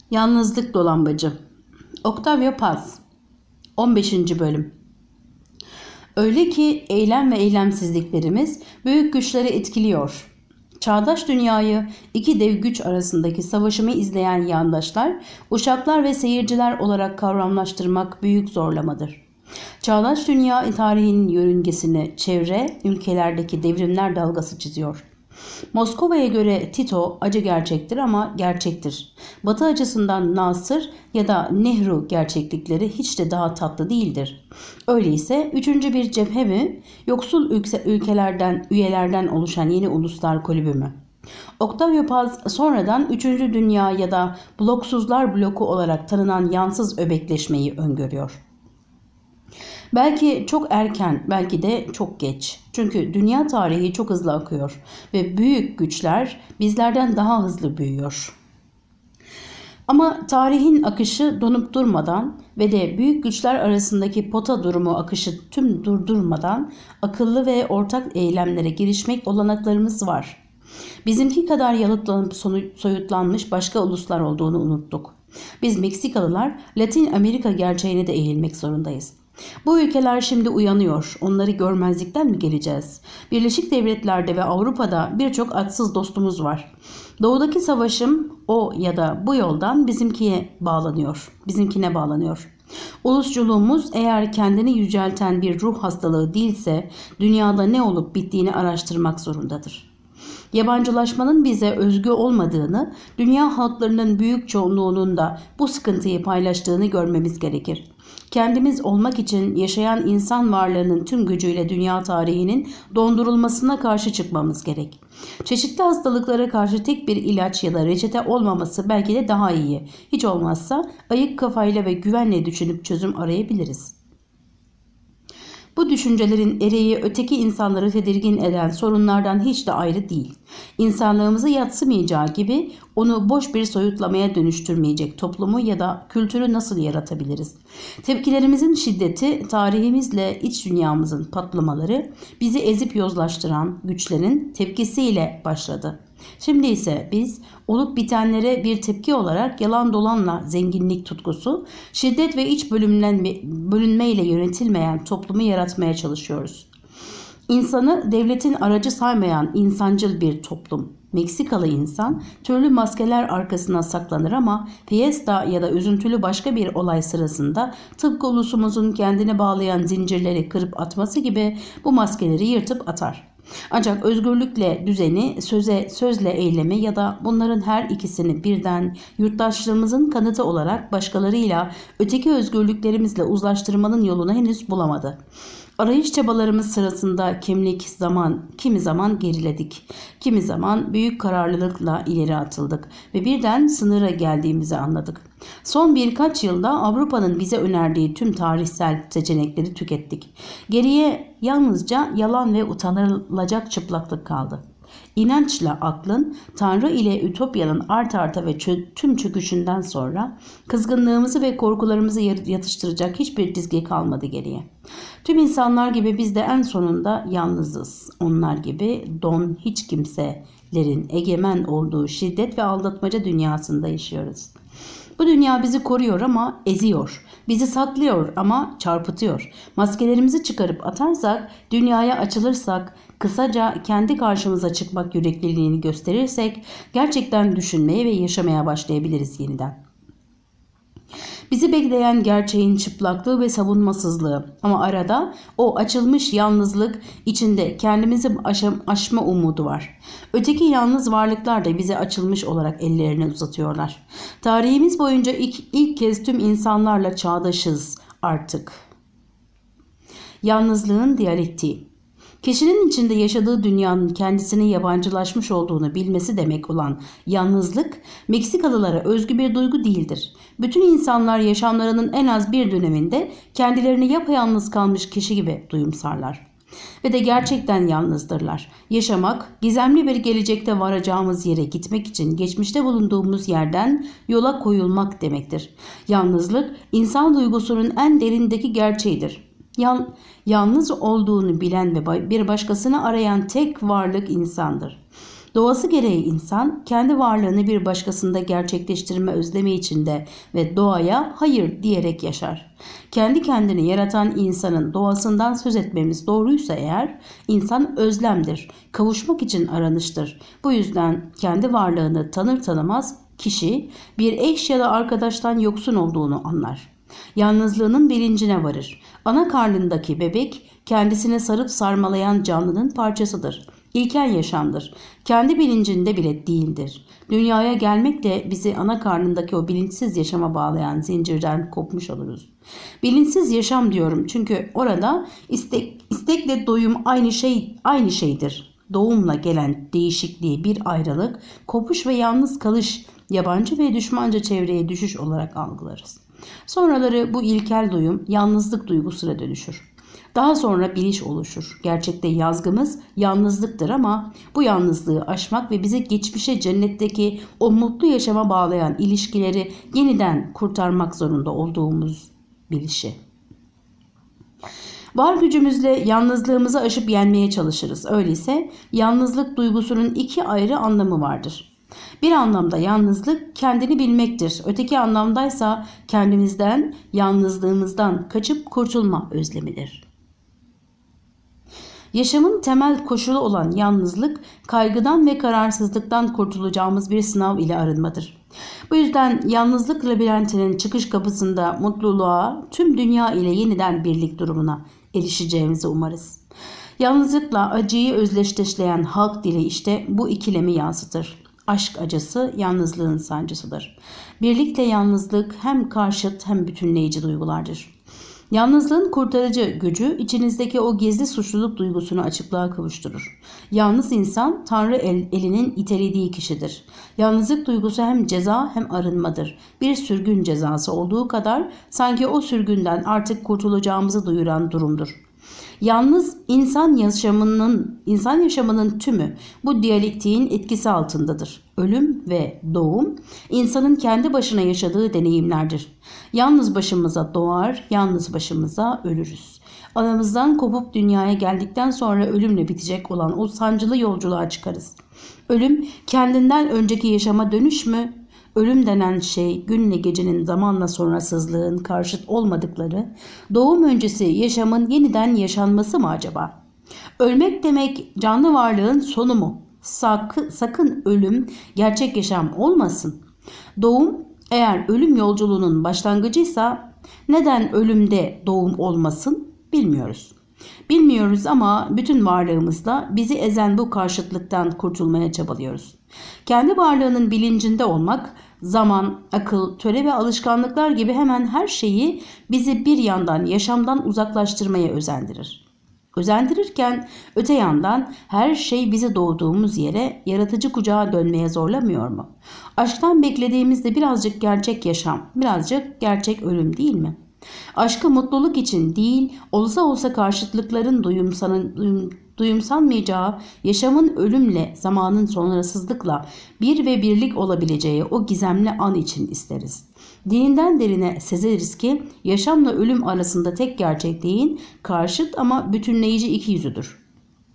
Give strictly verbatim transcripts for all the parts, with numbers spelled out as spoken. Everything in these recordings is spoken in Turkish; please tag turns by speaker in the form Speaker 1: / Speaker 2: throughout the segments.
Speaker 1: Yalnızlık Dolambacı. Octavio Paz. on beşinci Bölüm. Öyle ki eylem ve eylemsizliklerimiz büyük güçleri etkiliyor. Çağdaş dünyayı iki dev güç arasındaki savaşımı izleyen yandaşlar, uşaklar ve seyirciler olarak kavramlaştırmak büyük zorlamadır. Çağdaş dünya tarihinin yörüngesini çevre ülkelerdeki devrimler dalgası çiziyor. Moskova'ya göre Tito acı gerçektir ama gerçektir. Batı açısından Nasır ya da Nehru gerçeklikleri hiç de daha tatlı değildir. Öyleyse üçüncü bir cephe mi, yoksul ülkelerden, üyelerden oluşan yeni uluslar kulübü mü? Octavio Paz sonradan üçüncü Dünya ya da bloksuzlar bloku olarak tanınan yansız öbekleşmeyi öngörüyor. Belki çok erken, belki de çok geç. Çünkü dünya tarihi çok hızlı akıyor ve büyük güçler bizlerden daha hızlı büyüyor. Ama tarihin akışı donup durmadan ve de büyük güçler arasındaki pota durumu akışı tüm durdurmadan akıllı ve ortak eylemlere girişmek olanaklarımız var. Bizimki kadar yalıtlanıp soyutlanmış başka uluslar olduğunu unuttuk. Biz Meksikalılar Latin Amerika gerçeğine de eğilmek zorundayız. Bu ülkeler şimdi uyanıyor. Onları görmezlikten mi geleceğiz? Birleşik Devletler'de ve Avrupa'da birçok atsız dostumuz var. Doğudaki savaşım o ya da bu yoldan bizimkiye bağlanıyor. Bizimkine bağlanıyor. Ulusçuluğumuz eğer kendini yücelten bir ruh hastalığı değilse dünyada ne olup bittiğini araştırmak zorundadır. Yabancılaşmanın bize özgü olmadığını, dünya halklarının büyük çoğunluğunun da bu sıkıntıyı paylaştığını görmemiz gerekir. Kendimiz olmak için yaşayan insan varlığının tüm gücüyle dünya tarihinin dondurulmasına karşı çıkmamız gerek. Çeşitli hastalıklara karşı tek bir ilaç ya da reçete olmaması belki de daha iyi. Hiç olmazsa ayık kafayla ve güvenle düşünüp çözüm arayabiliriz. Bu düşüncelerin ereği öteki insanları tedirgin eden sorunlardan hiç de ayrı değil. İnsanlığımızı yadsımayacağı gibi onu boş bir soyutlamaya dönüştürmeyecek toplumu ya da kültürü nasıl yaratabiliriz? Tepkilerimizin şiddeti, tarihimizle iç dünyamızın patlamaları bizi ezip yozlaştıran güçlerin tepkisiyle başladı. Şimdi ise biz olup bitenlere bir tepki olarak yalan dolanla zenginlik tutkusu, şiddet ve iç bölünme, bölünmeyle yönetilmeyen toplumu yaratmaya çalışıyoruz. İnsanı devletin aracı saymayan insancıl bir toplum. Meksikalı insan türlü maskeler arkasına saklanır ama fiesta ya da üzüntülü başka bir olay sırasında tıpkı ulusumuzun kendini bağlayan zincirleri kırıp atması gibi bu maskeleri yırtıp atar. Ancak özgürlükle düzeni, söze, sözle eylemi ya da bunların her ikisini birden yurttaşlığımızın kanıtı olarak başkalarıyla öteki özgürlüklerimizle uzlaştırmanın yolunu henüz bulamadı. Arayış çabalarımız sırasında kimlik, zaman, kimi zaman geriledik. Kimi zaman büyük kararlılıkla ileri atıldık ve birden sınıra geldiğimizi anladık. Son birkaç yılda Avrupa'nın bize önerdiği tüm tarihsel seçenekleri tükettik. Geriye yalnızca yalan ve utanılacak çıplaklık kaldı. İnançla aklın, Tanrı ile Ütopya'nın art arta ve çö- tüm çöküşünden sonra kızgınlığımızı ve korkularımızı yatıştıracak hiçbir dizge kalmadı geriye. Tüm insanlar gibi biz de en sonunda yalnızız. Onlar gibi don hiç kimselerin egemen olduğu şiddet ve aldatmaca dünyasında yaşıyoruz. Bu dünya bizi koruyor ama eziyor. Bizi saklıyor ama çarpıtıyor. Maskelerimizi çıkarıp atarsak, dünyaya açılırsak, kısaca kendi karşımıza çıkmak yürekliliğini gösterirsek gerçekten düşünmeye ve yaşamaya başlayabiliriz yeniden. Bizi bekleyen gerçeğin çıplaklığı ve savunmasızlığı ama arada o açılmış yalnızlık içinde kendimizi aşam, aşma umudu var. Öteki yalnız varlıklar da bize açılmış olarak ellerini uzatıyorlar. Tarihimiz boyunca ilk, ilk kez tüm insanlarla çağdaşız artık. Yalnızlığın diyalektiği. Kişinin içinde yaşadığı dünyanın kendisine yabancılaşmış olduğunu bilmesi demek olan yalnızlık, Meksikalılara özgü bir duygu değildir. Bütün insanlar yaşamlarının en az bir döneminde kendilerini yapayalnız kalmış kişi gibi duyumsarlar. Ve de gerçekten yalnızdırlar. Yaşamak, gizemli bir gelecekte varacağımız yere gitmek için geçmişte bulunduğumuz yerden yola koyulmak demektir. Yalnızlık, insan duygusunun en derindeki gerçeğidir. Yal, yalnız olduğunu bilen ve bir başkasını arayan tek varlık insandır. Doğası gereği insan kendi varlığını bir başkasında gerçekleştirme özlemi içinde ve doğaya hayır diyerek yaşar. Kendi kendini yaratan insanın doğasından söz etmemiz doğruysa eğer, insan özlemdir, kavuşmak için aranıştır. Bu yüzden kendi varlığını tanır tanımaz kişi bir eş ya da arkadaştan yoksun olduğunu anlar. Yalnızlığının bilincine varır. Ana karnındaki bebek kendisini sarıp sarmalayan canlının parçasıdır. İlkel yaşamdır. Kendi bilincinde bile değildir. Dünyaya gelmekle bizi ana karnındaki o bilinçsiz yaşama bağlayan zincirden kopmuş oluruz. Bilinçsiz yaşam diyorum çünkü orada istek, istekle doyum aynı şey aynı şeydir. Doğumla gelen değişikliği bir ayrılık, kopuş ve yalnız kalış, yabancı ve düşmanca çevreye düşüş olarak algılarız. Sonraları bu ilkel duyum yalnızlık duygusuna dönüşür. Daha sonra biliş oluşur. Gerçekte yazgımız yalnızlıktır ama bu yalnızlığı aşmak ve bizi geçmişe cennetteki o mutlu yaşama bağlayan ilişkileri yeniden kurtarmak zorunda olduğumuz bilişi. Var gücümüzle yalnızlığımızı aşıp yenmeye çalışırız. Öyleyse yalnızlık duygusunun iki ayrı anlamı vardır. Bir anlamda yalnızlık kendini bilmektir. Öteki anlamdaysa kendimizden, yalnızlığımızdan kaçıp kurtulma özlemidir. Yaşamın temel koşulu olan yalnızlık, kaygıdan ve kararsızlıktan kurtulacağımız bir sınav ile arınmadır. Bu yüzden yalnızlık labirentinin çıkış kapısında mutluluğa, tüm dünya ile yeniden birlik durumuna erişeceğimizi umarız. Yalnızlıkla acıyı özdeşleşleyen halk dili işte bu ikilemi yansıtır. Aşk acısı yalnızlığın sancısıdır. Birlikle yalnızlık hem karşıt hem bütünleyici duygulardır. Yalnızlığın kurtarıcı gücü içinizdeki o gizli suçluluk duygusunu açıklığa kavuşturur. Yalnız insan Tanrı el, elinin itelediği kişidir. Yalnızlık duygusu hem ceza hem arınmadır. Bir sürgün cezası olduğu kadar sanki o sürgünden artık kurtulacağımızı duyuran durumdur. Yalnız insan yaşamının insan yaşamının tümü bu diyalektiğin etkisi altındadır. Ölüm ve doğum insanın kendi başına yaşadığı deneyimlerdir. Yalnız başımıza doğar, yalnız başımıza ölürüz. Anamızdan kopup dünyaya geldikten sonra ölümle bitecek olan o sancılı yolculuğa çıkarız. Ölüm kendinden önceki yaşama dönüş mü? Ölüm denen şey günle gecenin zamanla sonrasızlığın karşıt olmadıkları, doğum öncesi yaşamın yeniden yaşanması mı acaba? Ölmek demek canlı varlığın sonu mu? Sakın, sakın ölüm gerçek yaşam olmasın. Doğum eğer ölüm yolculuğunun başlangıcıysa neden ölümde doğum olmasın bilmiyoruz. Bilmiyoruz ama bütün varlığımızla bizi ezen bu karşıtlıktan kurtulmaya çabalıyoruz. Kendi varlığının bilincinde olmak, zaman, akıl, töre ve alışkanlıklar gibi hemen her şeyi bizi bir yandan yaşamdan uzaklaştırmaya özendirir. Özendirirken öte yandan her şey bizi doğduğumuz yere, yaratıcı kucağa dönmeye zorlamıyor mu? Aşktan beklediğimiz de birazcık gerçek yaşam, birazcık gerçek ölüm değil mi? Aşkı mutluluk için değil, olsa olsa karşıtlıkların duyumsanın, duyum, duyumsanmayacağı, yaşamın ölümle, zamanın sonrasızlıkla bir ve birlik olabileceği o gizemli an için isteriz. Dininden derine sezeriz ki yaşamla ölüm arasında tek gerçekliğin karşıt ama bütünleyici iki yüzüdür.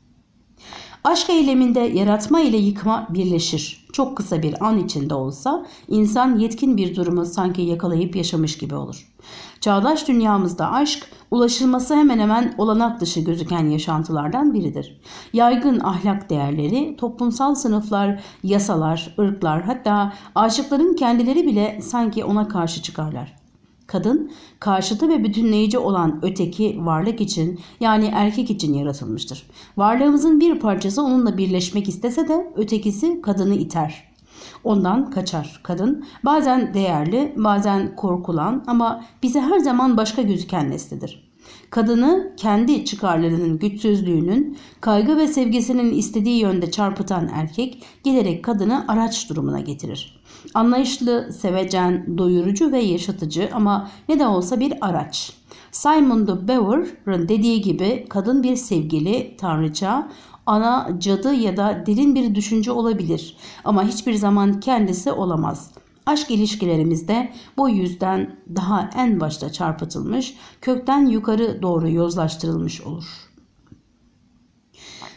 Speaker 1: Aşk eyleminde yaratma ile yıkma birleşir. Çok kısa bir an içinde olsa insan yetkin bir durumu sanki yakalayıp yaşamış gibi olur. Çağdaş dünyamızda aşk ulaşılması hemen hemen olanak dışı gözüken yaşantılardan biridir. Yaygın ahlak değerleri, toplumsal sınıflar, yasalar, ırklar hatta aşıkların kendileri bile sanki ona karşı çıkarlar. Kadın, karşıtı ve bütünleyici olan öteki varlık için yani erkek için yaratılmıştır. Varlığımızın bir parçası onunla birleşmek istese de ötekisi kadını iter. Ondan kaçar. Kadın bazen değerli, bazen korkulan ama bize her zaman başka gözüken nesnedir. Kadını kendi çıkarlarının güçsüzlüğünün, kaygı ve sevgisinin istediği yönde çarpıtan erkek giderek kadını araç durumuna getirir. Anlayışlı, sevecen, doyurucu ve yaşatıcı ama ne de olsa bir araç. Simon de Beauvoir'ın dediği gibi kadın bir sevgili, tanrıça, ana, cadı ya da derin bir düşünce olabilir ama hiçbir zaman kendisi olamaz. Aşk ilişkilerimizde bu yüzden daha en başta çarpıtılmış, kökten yukarı doğru yozlaştırılmış olur.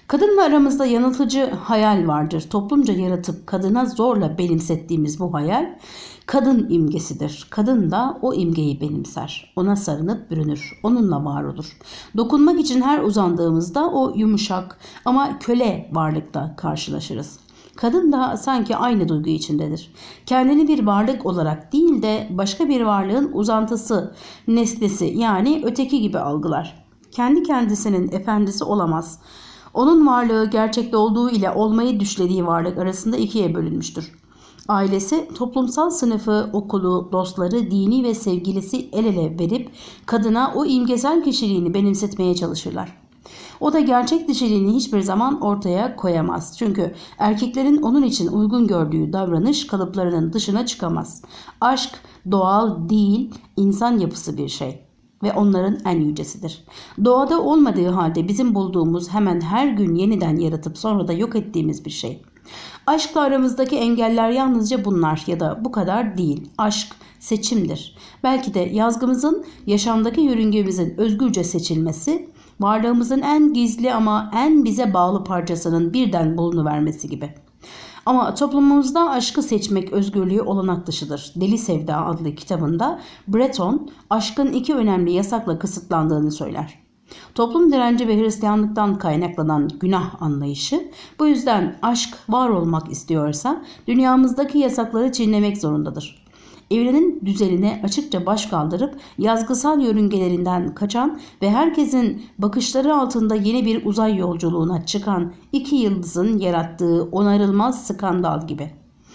Speaker 1: Kadınla aramızda yanıltıcı hayal vardır. Toplumca yaratıp kadına zorla benimsettiğimiz bu hayal kadın imgesidir. Kadın da o imgeyi benimser. Ona sarınıp bürünür. Onunla var olur. Dokunmak için her uzandığımızda o yumuşak ama köle varlıkla karşılaşırız. Kadın da sanki aynı duygu içindedir. Kendini bir varlık olarak değil de başka bir varlığın uzantısı, nesnesi yani öteki gibi algılar. Kendi kendisinin efendisi olamaz. Onun varlığı gerçekte olduğu ile olmayı düşlediği varlık arasında ikiye bölünmüştür. Ailesi, toplumsal sınıfı, okulu, dostları, dini ve sevgilisi el ele verip kadına o imgesel kişiliğini benimsetmeye çalışırlar. O da gerçek dişiliğini hiçbir zaman ortaya koyamaz. Çünkü erkeklerin onun için uygun gördüğü davranış kalıplarının dışına çıkamaz. Aşk doğal değil, insan yapısı bir şey ve onların en yücesidir. Doğada olmadığı halde bizim bulduğumuz, hemen her gün yeniden yaratıp sonra da yok ettiğimiz bir şey. Aşkla aramızdaki engeller yalnızca bunlar ya da bu kadar değil. Aşk seçimdir. Belki de yazgımızın, yaşamdaki yörüngemizin özgürce seçilmesi, varlığımızın en gizli ama en bize bağlı parçasının birden bulunuvermesi gibi. Ama toplumumuzda aşkı seçmek özgürlüğü olanak dışıdır. Deli Sevda adlı kitabında Breton aşkın iki önemli yasakla kısıtlandığını söyler. Toplum direnci ve Hristiyanlıktan kaynaklanan günah anlayışı, bu yüzden aşk var olmak istiyorsa dünyamızdaki yasakları çiğnemek zorundadır. Evrenin düzenine açıkça baş kaldırıp yazgısal yörüngelerinden kaçan ve herkesin bakışları altında yeni bir uzay yolculuğuna çıkan iki yıldızın yarattığı onarılmaz skandal gibi.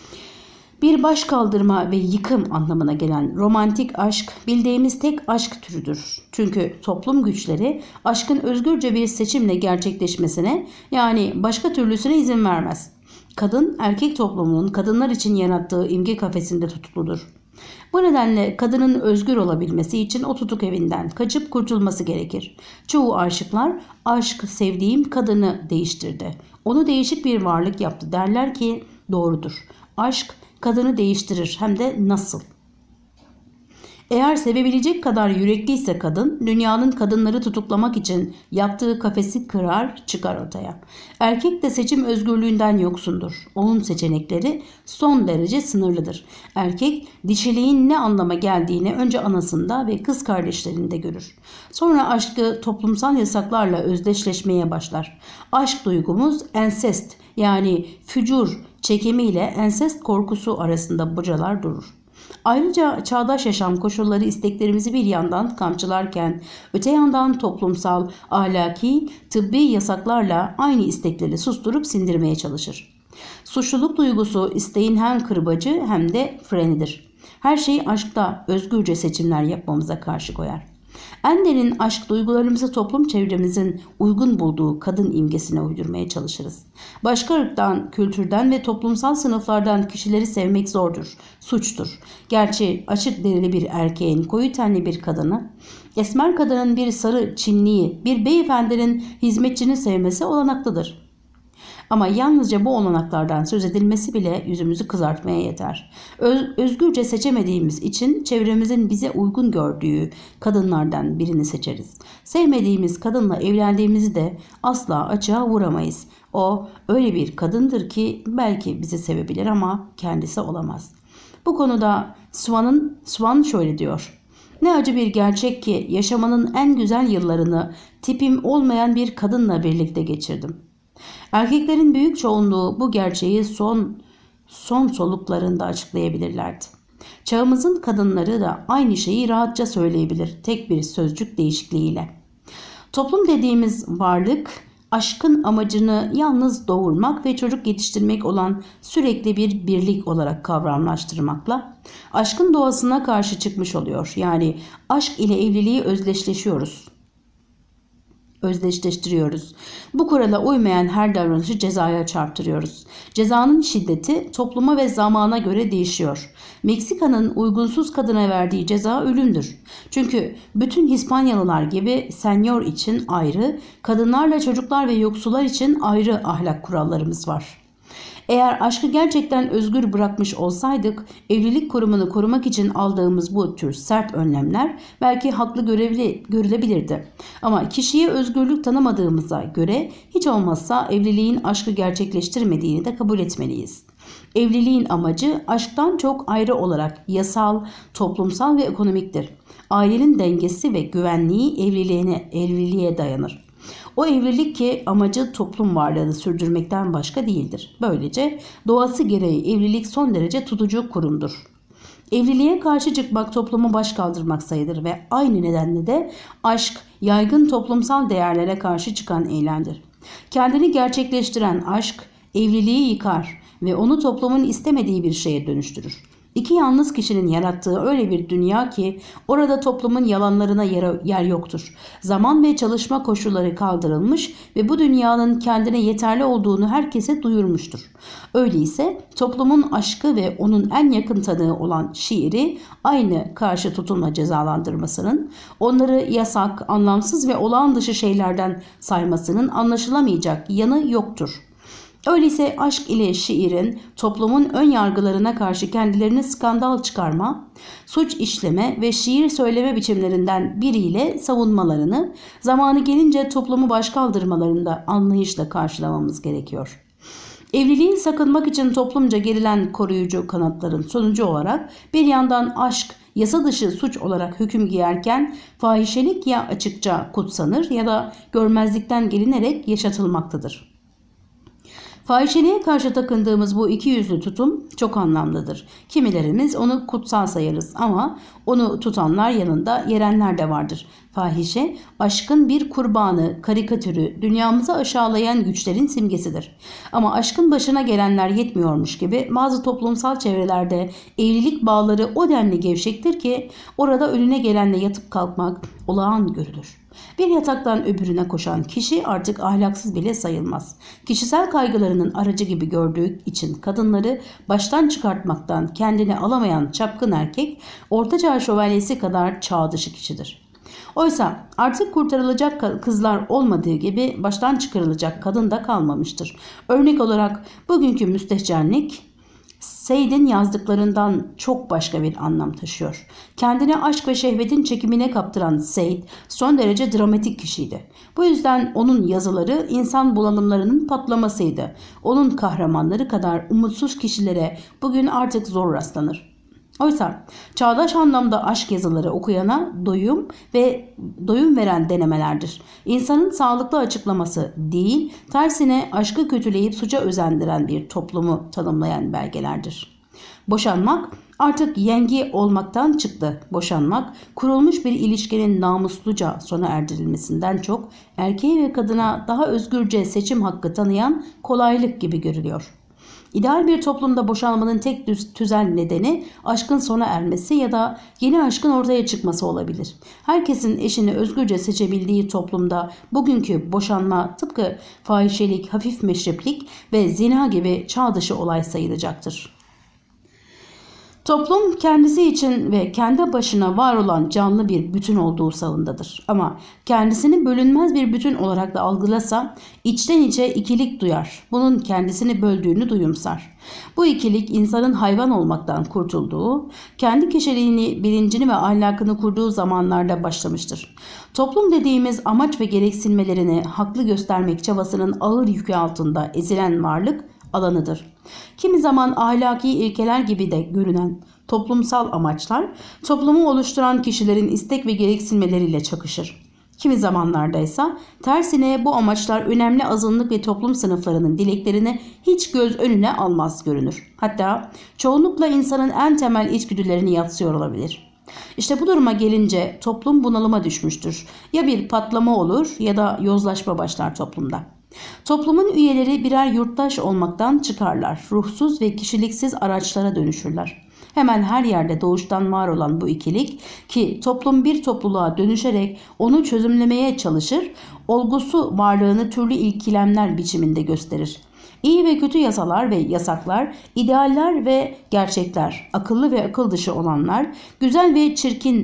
Speaker 1: Bir baş kaldırma ve yıkım anlamına gelen romantik aşk bildiğimiz tek aşk türüdür. Çünkü toplum güçleri aşkın özgürce bir seçimle gerçekleşmesine, yani başka türlüsüne izin vermez. Kadın erkek toplumunun kadınlar için yarattığı imge kafesinde tutuludur. Bu nedenle kadının özgür olabilmesi için o tutuk evinden kaçıp kurtulması gerekir. Çoğu aşıklar aşk sevdiğim kadını değiştirdi, onu değişik bir varlık yaptı derler ki doğrudur. Aşk kadını değiştirir, hem de nasıl? Eğer sevebilecek kadar yürekliyse kadın, dünyanın kadınları tutuklamak için yaptığı kafesi kırar çıkar ortaya. Erkek de seçim özgürlüğünden yoksundur. Onun seçenekleri son derece sınırlıdır. Erkek dişiliğin ne anlama geldiğini önce anasında ve kız kardeşlerinde görür. Sonra aşkı toplumsal yasaklarla özdeşleşmeye başlar. Aşk duygumuz ensest, yani fücur çekimiyle ensest korkusu arasında bocalar durur. Ayrıca çağdaş yaşam koşulları isteklerimizi bir yandan kamçılarken öte yandan toplumsal, ahlaki, tıbbi yasaklarla aynı istekleri susturup sindirmeye çalışır. Suçluluk duygusu isteğin hem kırbacı hem de frenidir. Her şey aşkta özgürce seçimler yapmamıza karşı koyar. En derin aşk duygularımızı toplum çevremizin uygun bulduğu kadın imgesine uydurmaya çalışırız. Başka ırktan, kültürden ve toplumsal sınıflardan kişileri sevmek zordur, suçtur. Gerçi açık derili bir erkeğin koyu tenli bir kadını, esmer kadının bir sarı Çinliyi, bir beyefendinin hizmetçini sevmesi olanaklıdır. Ama yalnızca bu olanaklardan söz edilmesi bile yüzümüzü kızartmaya yeter. Öz, özgürce seçemediğimiz için çevremizin bize uygun gördüğü kadınlardan birini seçeriz. Sevmediğimiz kadınla evlendiğimizi de asla açığa vuramayız. O öyle bir kadındır ki belki bizi sevebilir ama kendisi olamaz. Bu konuda Swann'ın Swann şöyle diyor: "Ne acı bir gerçek ki yaşamanın en güzel yıllarını tipim olmayan bir kadınla birlikte geçirdim." Erkeklerin büyük çoğunluğu bu gerçeği son son soluklarında açıklayabilirlerdi. Çağımızın kadınları da aynı şeyi rahatça söyleyebilir, tek bir sözcük değişikliğiyle. Toplum dediğimiz varlık, aşkın amacını yalnız doğurmak ve çocuk yetiştirmek olan sürekli bir birlik olarak kavramlaştırmakla aşkın doğasına karşı çıkmış oluyor. Yani aşk ile evliliği özdeşleşiyoruz. özdeşleştiriyoruz. Bu kurala uymayan her davranışı cezaya çarptırıyoruz. Cezanın şiddeti topluma ve zamana göre değişiyor. Meksika'nın uygunsuz kadına verdiği ceza ölümdür. Çünkü bütün Hispanyalılar gibi senyor için ayrı, kadınlarla çocuklar ve yoksullar için ayrı ahlak kurallarımız var. Eğer aşkı gerçekten özgür bırakmış olsaydık, evlilik kurumunu korumak için aldığımız bu tür sert önlemler belki haklı görevli görülebilirdi. Ama kişiye özgürlük tanımadığımıza göre hiç olmazsa evliliğin aşkı gerçekleştirmediğini de kabul etmeliyiz. Evliliğin amacı aşktan çok ayrı olarak yasal, toplumsal ve ekonomiktir. Ailenin dengesi ve güvenliği evliliğine, evliliğe dayanır. O evlilik ki amacı toplum varlığını sürdürmekten başka değildir. Böylece doğası gereği evlilik son derece tutucu kurumdur. Evliliğe karşı çıkmak toplumu baş kaldırmak sayılır ve aynı nedenle de aşk yaygın toplumsal değerlere karşı çıkan eylemdir. Kendini gerçekleştiren aşk evliliği yıkar ve onu toplumun istemediği bir şeye dönüştürür. İki yalnız kişinin yarattığı öyle bir dünya ki orada toplumun yalanlarına yer, yer yoktur. Zaman ve çalışma koşulları kaldırılmış ve bu dünyanın kendine yeterli olduğunu herkese duyurmuştur. Öyleyse toplumun aşkı ve onun en yakın tanığı olan şiiri aynı karşı tutulma cezalandırmasının, onları yasak, anlamsız ve olağan dışı şeylerden saymasının anlaşılamayacak yanı yoktur. Öyleyse aşk ile şiirin toplumun ön yargılarına karşı kendilerini skandal çıkarma, suç işleme ve şiir söyleme biçimlerinden biriyle savunmalarını, zamanı gelince toplumu başkaldırmalarında anlayışla karşılamamız gerekiyor. Evliliği sakınmak için toplumca gerilen koruyucu kanatların sonucu olarak bir yandan aşk yasa dışı suç olarak hüküm giyerken fahişelik ya açıkça kutsanır ya da görmezlikten gelinerek yaşatılmaktadır. Fahişeliğe karşı takındığımız bu iki yüzlü tutum çok anlamlıdır. Kimilerimiz onu kutsal sayarız ama onu tutanlar yanında yerenler de vardır. Fahişe, aşkın bir kurbanı, karikatürü, dünyamızı aşağılayan güçlerin simgesidir. Ama aşkın başına gelenler yetmiyormuş gibi bazı toplumsal çevrelerde evlilik bağları o denli gevşektir ki orada önüne gelenle yatıp kalkmak olağan görülür. Bir yataktan öbürüne koşan kişi artık ahlaksız bile sayılmaz. Kişisel kaygılarının aracı gibi gördüğü için kadınları baştan çıkartmaktan kendini alamayan çapkın erkek, ortaçağ şövalyesi kadar çağ dışı kişidir. Oysa artık kurtarılacak kızlar olmadığı gibi baştan çıkarılacak kadın da kalmamıştır. Örnek olarak bugünkü müstehcenlik Said'in yazdıklarından çok başka bir anlam taşıyor. Kendini aşk ve şehvetin çekimine kaptıran Said son derece dramatik kişiydi. Bu yüzden onun yazıları insan bunalımlarının patlamasıydı. Onun kahramanları kadar umutsuz kişilere bugün artık zor rastlanır. Oysa çağdaş anlamda aşk yazıları okuyana doyum ve doyum veren denemelerdir. İnsanın sağlıklı açıklaması değil, tersine aşkı kötüleyip suça özendiren bir toplumu tanımlayan belgelerdir. Boşanmak artık yengi olmaktan çıktı. Boşanmak, kurulmuş bir ilişkinin namusluca sona erdirilmesinden çok erkeğe ve kadına daha özgürce seçim hakkı tanıyan kolaylık gibi görülüyor. İdeal bir toplumda boşanmanın tek tüzel nedeni aşkın sona ermesi ya da yeni aşkın ortaya çıkması olabilir. Herkesin eşini özgürce seçebildiği toplumda bugünkü boşanma tıpkı fahişelik, hafif meşreplik ve zina gibi çağ dışı olay sayılacaktır. Toplum kendisi için ve kendi başına var olan canlı bir bütün olduğu savundadır. Ama kendisini bölünmez bir bütün olarak da algılasa içten içe ikilik duyar. Bunun kendisini böldüğünü duyumsar. Bu ikilik insanın hayvan olmaktan kurtulduğu, kendi kişiliğini, bilincini ve ahlakını kurduğu zamanlarda başlamıştır. Toplum dediğimiz amaç ve gereksinmelerini haklı göstermek çabasının ağır yükü altında ezilen varlık alanıdır. Kimi zaman ahlaki ilkeler gibi de görünen toplumsal amaçlar toplumu oluşturan kişilerin istek ve gereksinmeleriyle çakışır. Kimi zamanlarda ise tersine bu amaçlar önemli azınlık ve toplum sınıflarının dileklerini hiç göz önüne almaz görünür. Hatta çoğunlukla insanın en temel içgüdülerini yatsıyor olabilir. İşte bu duruma gelince toplum bunalıma düşmüştür. Ya bir patlama olur ya da yozlaşma başlar toplumda. Toplumun üyeleri birer yurttaş olmaktan çıkarlar. Ruhsuz ve kişiliksiz araçlara dönüşürler. Hemen her yerde doğuştan var olan bu ikilik ki toplum bir topluluğa dönüşerek onu çözümlemeye çalışır, olgusu varlığını türlü ikilemler biçiminde gösterir. İyi ve kötü yasalar ve yasaklar, idealler ve gerçekler, akıllı ve akıl dışı olanlar, güzel ve çirkin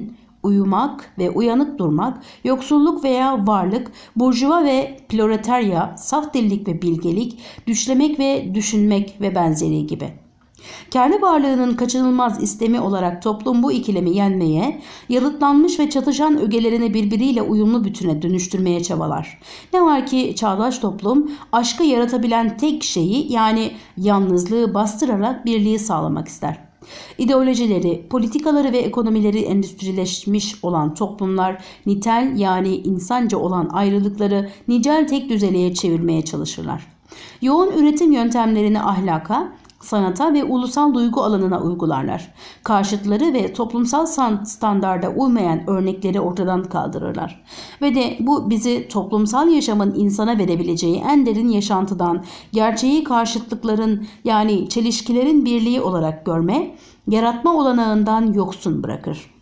Speaker 1: uyumak ve uyanık durmak, yoksulluk veya varlık, burjuva ve proletarya, saf dillik ve bilgelik, düşlemek ve düşünmek ve benzeri gibi. Kendi varlığının kaçınılmaz istemi olarak toplum bu ikilemi yenmeye, yalıtlanmış ve çatışan ögelerini birbiriyle uyumlu bütüne dönüştürmeye çabalar. Ne var ki çağdaş toplum aşkı yaratabilen tek şeyi, yani yalnızlığı bastırarak birliği sağlamak ister. İdeolojileri, politikaları ve ekonomileri endüstrileşmiş olan toplumlar nitel, yani insanca olan ayrılıkları nicel tek düzeliğe çevirmeye çalışırlar. Yoğun üretim yöntemlerini ahlaka, sanata ve ulusal duygu alanına uygularlar. Karşıtları ve toplumsal standarda uymayan örnekleri ortadan kaldırırlar. Ve de bu bizi toplumsal yaşamın insana verebileceği en derin yaşantıdan, gerçeği karşıtlıkların, yani çelişkilerin birliği olarak görme, yaratma olanağından yoksun bırakır.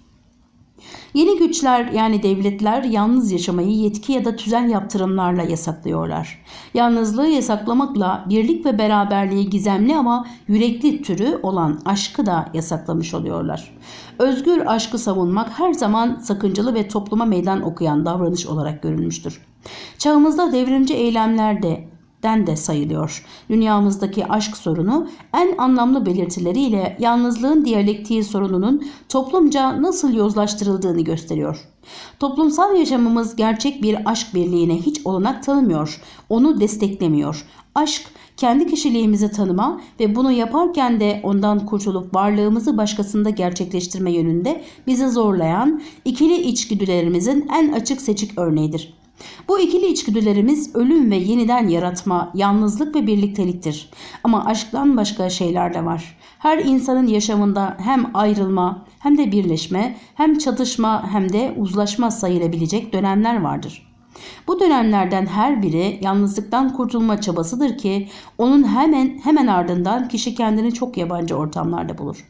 Speaker 1: Yeni güçler, yani devletler, yalnız yaşamayı yetki ya da tüzel yaptırımlarla yasaklıyorlar. Yalnızlığı yasaklamakla birlik ve beraberliği gizemli ama yürekli türü olan aşkı da yasaklamış oluyorlar. Özgür aşkı savunmak her zaman sakıncalı ve topluma meydan okuyan davranış olarak görülmüştür. Çağımızda devrimci eylemler de den de sayılıyor. Dünyamızdaki aşk sorunu en anlamlı belirtileriyle yalnızlığın diyalektiği sorununun toplumca nasıl yozlaştırıldığını gösteriyor. Toplumsal yaşamımız gerçek bir aşk birliğine hiç olanak tanımıyor, onu desteklemiyor. Aşk, kendi kişiliğimizi tanıma ve bunu yaparken de ondan kurtulup varlığımızı başkasında gerçekleştirme yönünde bizi zorlayan ikili içgüdülerimizin en açık seçik örneğidir. Bu ikili içgüdülerimiz ölüm ve yeniden yaratma, yalnızlık ve birlikteliktir. Ama aşktan başka şeyler de var. Her insanın yaşamında hem ayrılma, hem de birleşme, hem çatışma, hem de uzlaşma sayılabilecek dönemler vardır. Bu dönemlerden her biri yalnızlıktan kurtulma çabasıdır ki onun hemen hemen ardından kişi kendini çok yabancı ortamlarda bulur.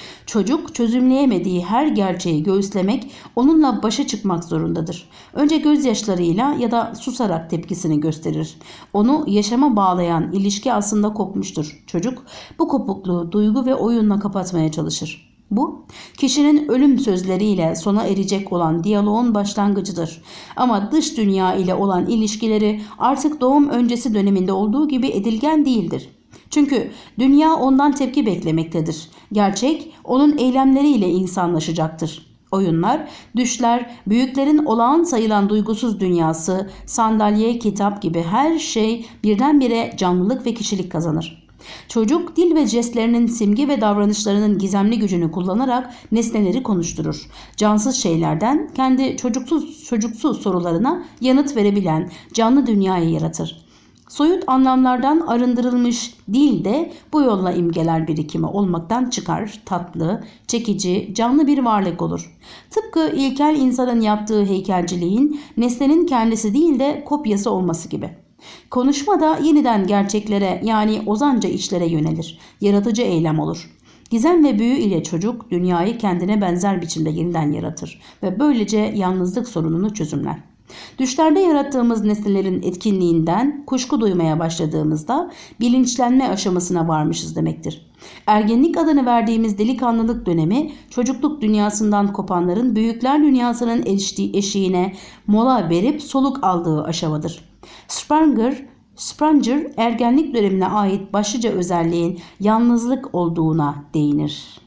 Speaker 1: Çocuk çözümleyemediği her gerçeği göğüslemek, onunla başa çıkmak zorundadır. Önce gözyaşlarıyla ya da susarak tepkisini gösterir. Onu yaşama bağlayan ilişki aslında kopmuştur. Çocuk bu kopukluğu duygu ve oyunla kapatmaya çalışır. Bu, kişinin ölüm sözleriyle sona erecek olan diyaloğun başlangıcıdır. Ama dış dünya ile olan ilişkileri artık doğum öncesi döneminde olduğu gibi edilgen değildir. Çünkü dünya ondan tepki beklemektedir. Gerçek onun eylemleriyle insanlaşacaktır. Oyunlar, düşler, büyüklerin olağan sayılan duygusuz dünyası, sandalye, kitap gibi her şey birdenbire canlılık ve kişilik kazanır. Çocuk dil ve jestlerinin, simge ve davranışlarının gizemli gücünü kullanarak nesneleri konuşturur. Cansız şeylerden kendi çocuksuz çocuksu sorularına yanıt verebilen canlı dünyayı yaratır. Soyut anlamlardan arındırılmış dil de bu yolla imgeler birikimi olmaktan çıkar, tatlı, çekici, canlı bir varlık olur. Tıpkı ilkel insanın yaptığı heykelciliğin nesnenin kendisi değil de kopyası olması gibi. Konuşma da yeniden gerçeklere, yani ozanca işlere yönelir, yaratıcı eylem olur. Gizem ve büyü ile çocuk dünyayı kendine benzer biçimde yeniden yaratır ve böylece yalnızlık sorununu çözümler. Düşlerde yarattığımız nesnelerin etkinliğinden kuşku duymaya başladığımızda bilinçlenme aşamasına varmışız demektir. Ergenlik adını verdiğimiz delikanlılık dönemi, çocukluk dünyasından kopanların büyükler dünyasının eşiğine mola verip soluk aldığı aşamadır. Spranger, Spranger ergenlik dönemine ait başlıca özelliğin yalnızlık olduğuna değinir.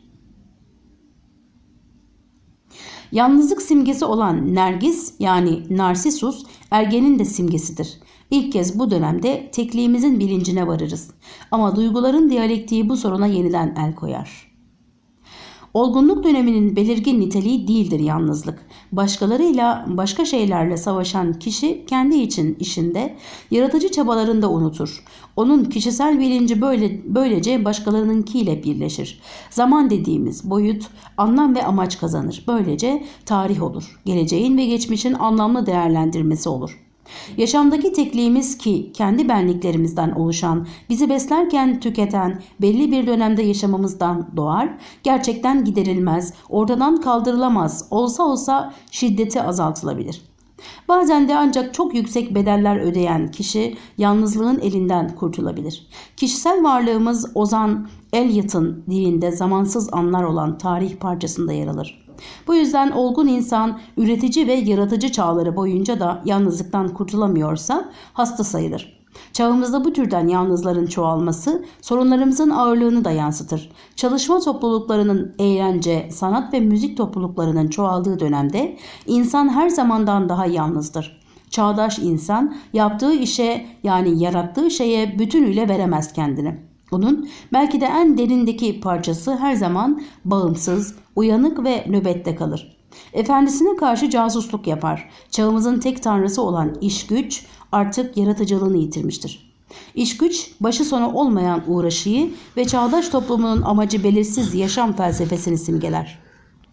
Speaker 1: Yalnızlık simgesi olan Nergis, yani Narsisus, ergenin de simgesidir. İlk kez bu dönemde tekliğimizin bilincine varırız. Ama duyguların diyalektiği bu soruna yeniden el koyar. Olgunluk döneminin belirgin niteliği değildir yalnızlık. Başkalarıyla, başka şeylerle savaşan kişi kendi için işinde, yaratıcı çabalarını da unutur. Onun kişisel bilinci böyle, böylece başkalarınınkiyle birleşir. Zaman dediğimiz boyut, anlam ve amaç kazanır. Böylece tarih olur. Geleceğin ve geçmişin anlamlı değerlendirmesi olur. Yaşamdaki tekliğimiz ki kendi benliklerimizden oluşan, bizi beslerken tüketen, belli bir dönemde yaşamamızdan doğar, gerçekten giderilmez, ortadan kaldırılamaz, olsa olsa şiddeti azaltılabilir. Bazen de ancak çok yüksek bedeller ödeyen kişi yalnızlığın elinden kurtulabilir. Kişisel varlığımız Ozan Eliot'un dilinde zamansız anlar olan tarih parçasında yer alır. Bu yüzden olgun insan üretici ve yaratıcı çağları boyunca da yalnızlıktan kurtulamıyorsa hasta sayılır. Çağımızda bu türden yalnızların çoğalması sorunlarımızın ağırlığını da yansıtır. Çalışma topluluklarının, eğlence, sanat ve müzik topluluklarının çoğaldığı dönemde insan her zamandan daha yalnızdır. Çağdaş insan yaptığı işe, yani yarattığı şeye bütünüyle veremez kendini. Bunun belki de en derindeki parçası her zaman bağımsız, uyanık ve nöbette kalır. Efendisine karşı casusluk yapar. Çağımızın tek tanrısı olan iş güç artık yaratıcılığını yitirmiştir. İş güç başı sonu olmayan uğraşıyı ve çağdaş toplumunun amacı belirsiz yaşam felsefesini simgeler.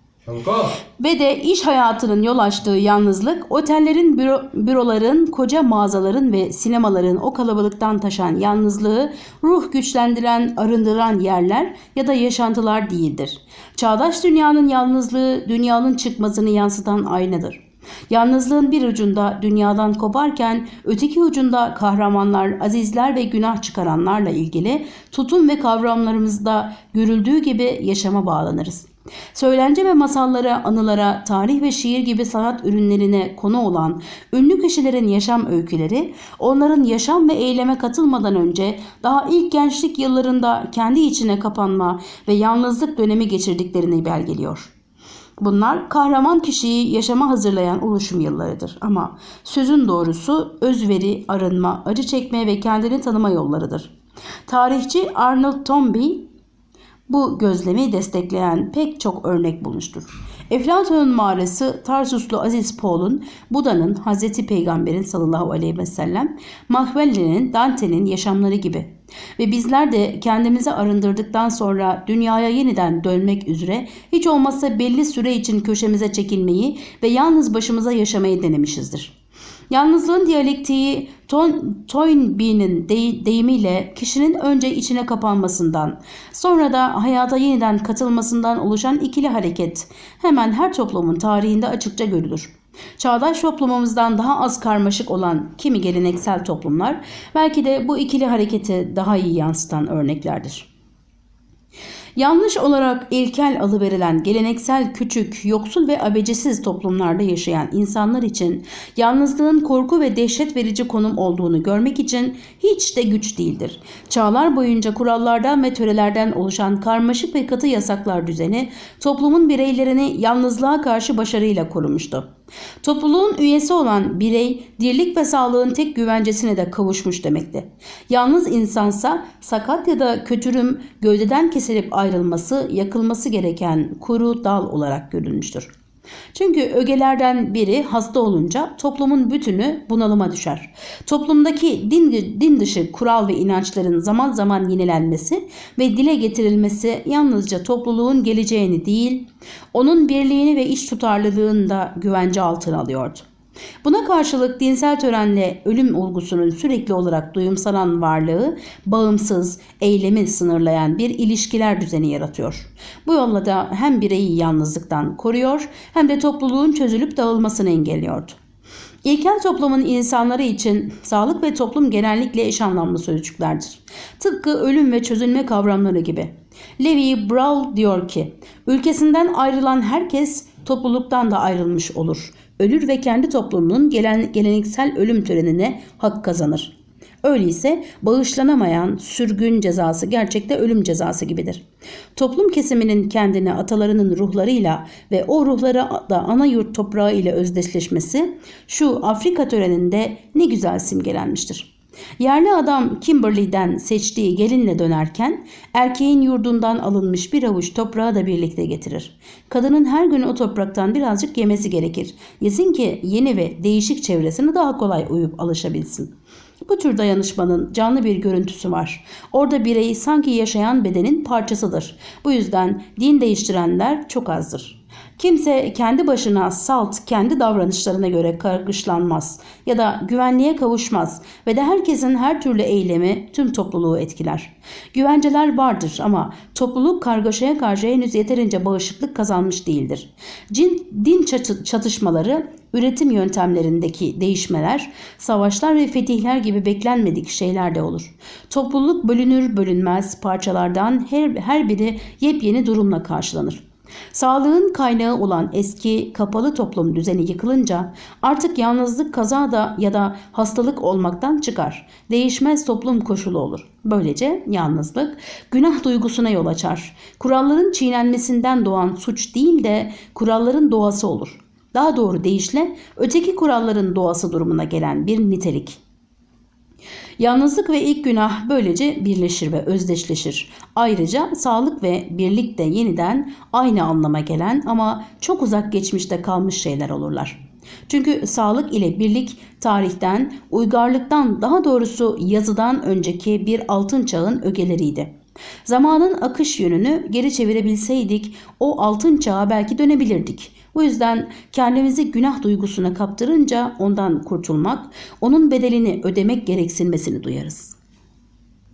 Speaker 1: Ve de iş hayatının yol açtığı yalnızlık, otellerin, büro, büroların, koca mağazaların ve sinemaların o kalabalıktan taşan yalnızlığı ruh güçlendiren, arındıran yerler ya da yaşantılar değildir. Çağdaş dünyanın yalnızlığı, dünyanın çıkmazını yansıtan aynadır. Yalnızlığın bir ucunda dünyadan koparken öteki ucunda kahramanlar, azizler ve günah çıkaranlarla ilgili tutum ve kavramlarımızda görüldüğü gibi yaşama bağlanırız. Söylence ve masallara, anılara, tarih ve şiir gibi sanat ürünlerine konu olan ünlü kişilerin yaşam öyküleri, onların yaşam ve eyleme katılmadan önce daha ilk gençlik yıllarında kendi içine kapanma ve yalnızlık dönemi geçirdiklerini belgeliyor. Bunlar kahraman kişiyi yaşama hazırlayan oluşum yıllarıdır. Ama sözün doğrusu özveri, arınma, acı çekme ve kendini tanıma yollarıdır. Tarihçi Arnold Toynbee bu gözlemi destekleyen pek çok örnek bulmuştur. Eflatun'un mağarası, Tarsuslu Aziz Paul'un, Buda'nın, Hazreti Peygamber'in sallallahu aleyhi ve sellem, Machiavelli'nin, Dante'nin yaşamları gibi. Ve bizler de kendimizi arındırdıktan sonra dünyaya yeniden dönmek üzere hiç olmazsa belli süre için köşemize çekilmeyi ve yalnız başımıza yaşamayı denemişizdir. Yalnızlığın diyalektiği Toynbee'nin deyimiyle kişinin önce içine kapanmasından, sonra da hayata yeniden katılmasından oluşan ikili hareket hemen her toplumun tarihinde açıkça görülür. Çağdaş toplumumuzdan daha az karmaşık olan kimi geleneksel toplumlar belki de bu ikili hareketi daha iyi yansıtan örneklerdir. Yanlış olarak ilkel alıverilen geleneksel küçük, yoksul ve abecesiz toplumlarda yaşayan insanlar için yalnızlığın korku ve dehşet verici konum olduğunu görmek için hiç de güç değildir. Çağlar boyunca kurallardan ve törelerden oluşan karmaşık ve katı yasaklar düzeni toplumun bireylerini yalnızlığa karşı başarıyla korumuştu. Topluluğun üyesi olan birey dirlik ve sağlığın tek güvencesine de kavuşmuş demekti. Yalnız insansa sakat ya da kötürüm, gövdeden kesilip ayrılması, yakılması gereken kuru dal olarak görülmüştür. Çünkü ögelerden biri hasta olunca toplumun bütünü bunalıma düşer. Toplumdaki din, din dışı kural ve inançların zaman zaman yenilenmesi ve dile getirilmesi yalnızca topluluğun geleceğini değil, onun birliğini ve iç tutarlılığını da güvence altına alıyordu. Buna karşılık dinsel törenle ölüm olgusunun sürekli olarak duyumsanan varlığı bağımsız, eylemi sınırlayan bir ilişkiler düzeni yaratıyor. Bu yolla da hem bireyi yalnızlıktan koruyor hem de topluluğun çözülüp dağılmasını engelliyordu. İlkel toplumun insanları için sağlık ve toplum genellikle eş anlamlı sözcüklerdir. Tıpkı ölüm ve çözülme kavramları gibi. Levi Brown diyor ki, ülkesinden ayrılan herkes topluluktan da ayrılmış olur. Ölür ve kendi toplumunun gelen, geleneksel ölüm törenine hak kazanır. Öyleyse bağışlanamayan sürgün cezası gerçekte ölüm cezası gibidir. Toplum kesiminin kendini atalarının ruhlarıyla ve o ruhlara da ana yurt toprağı ile özdeşleşmesi şu Afrika töreninde ne güzel simgelenmiştir. Yerli adam Kimberley'den seçtiği gelinle dönerken erkeğin yurdundan alınmış bir avuç toprağı da birlikte getirir. Kadının her gün o topraktan birazcık yemesi gerekir. Yesin ki yeni ve değişik çevresine daha kolay uyup alışabilsin. Bu tür dayanışmanın canlı bir görüntüsü var. Orada birey sanki yaşayan bedenin parçasıdır. Bu yüzden din değiştirenler çok azdır. Kimse kendi başına salt, kendi davranışlarına göre kargışlanmaz ya da güvenliğe kavuşmaz ve de herkesin her türlü eylemi tüm topluluğu etkiler. Güvenceler vardır ama topluluk kargaşaya karşı henüz yeterince bağışıklık kazanmış değildir. Cin, din çatışmaları, üretim yöntemlerindeki değişmeler, savaşlar ve fetihler gibi beklenmedik şeyler de olur. Topluluk bölünür bölünmez parçalardan her, her biri yepyeni durumla karşılanır. Sağlığın kaynağı olan eski kapalı toplum düzeni yıkılınca artık yalnızlık kazada ya da hastalık olmaktan çıkar. Değişmez toplum koşulu olur. Böylece yalnızlık günah duygusuna yol açar. Kuralların çiğnenmesinden doğan suç değil de kuralların doğası olur. Daha doğru deyişle öteki kuralların doğası durumuna gelen bir nitelik. Yalnızlık ve ilk günah böylece birleşir ve özdeşleşir. Ayrıca sağlık ve birlik de yeniden aynı anlama gelen ama çok uzak geçmişte kalmış şeyler olurlar. Çünkü sağlık ile birlik tarihten, uygarlıktan, daha doğrusu yazıdan önceki bir altın çağın ögeleriydi. Zamanın akış yönünü geri çevirebilseydik o altın çağa belki dönebilirdik. Bu yüzden kendimizi günah duygusuna kaptırınca ondan kurtulmak, onun bedelini ödemek gereksinmesini duyarız.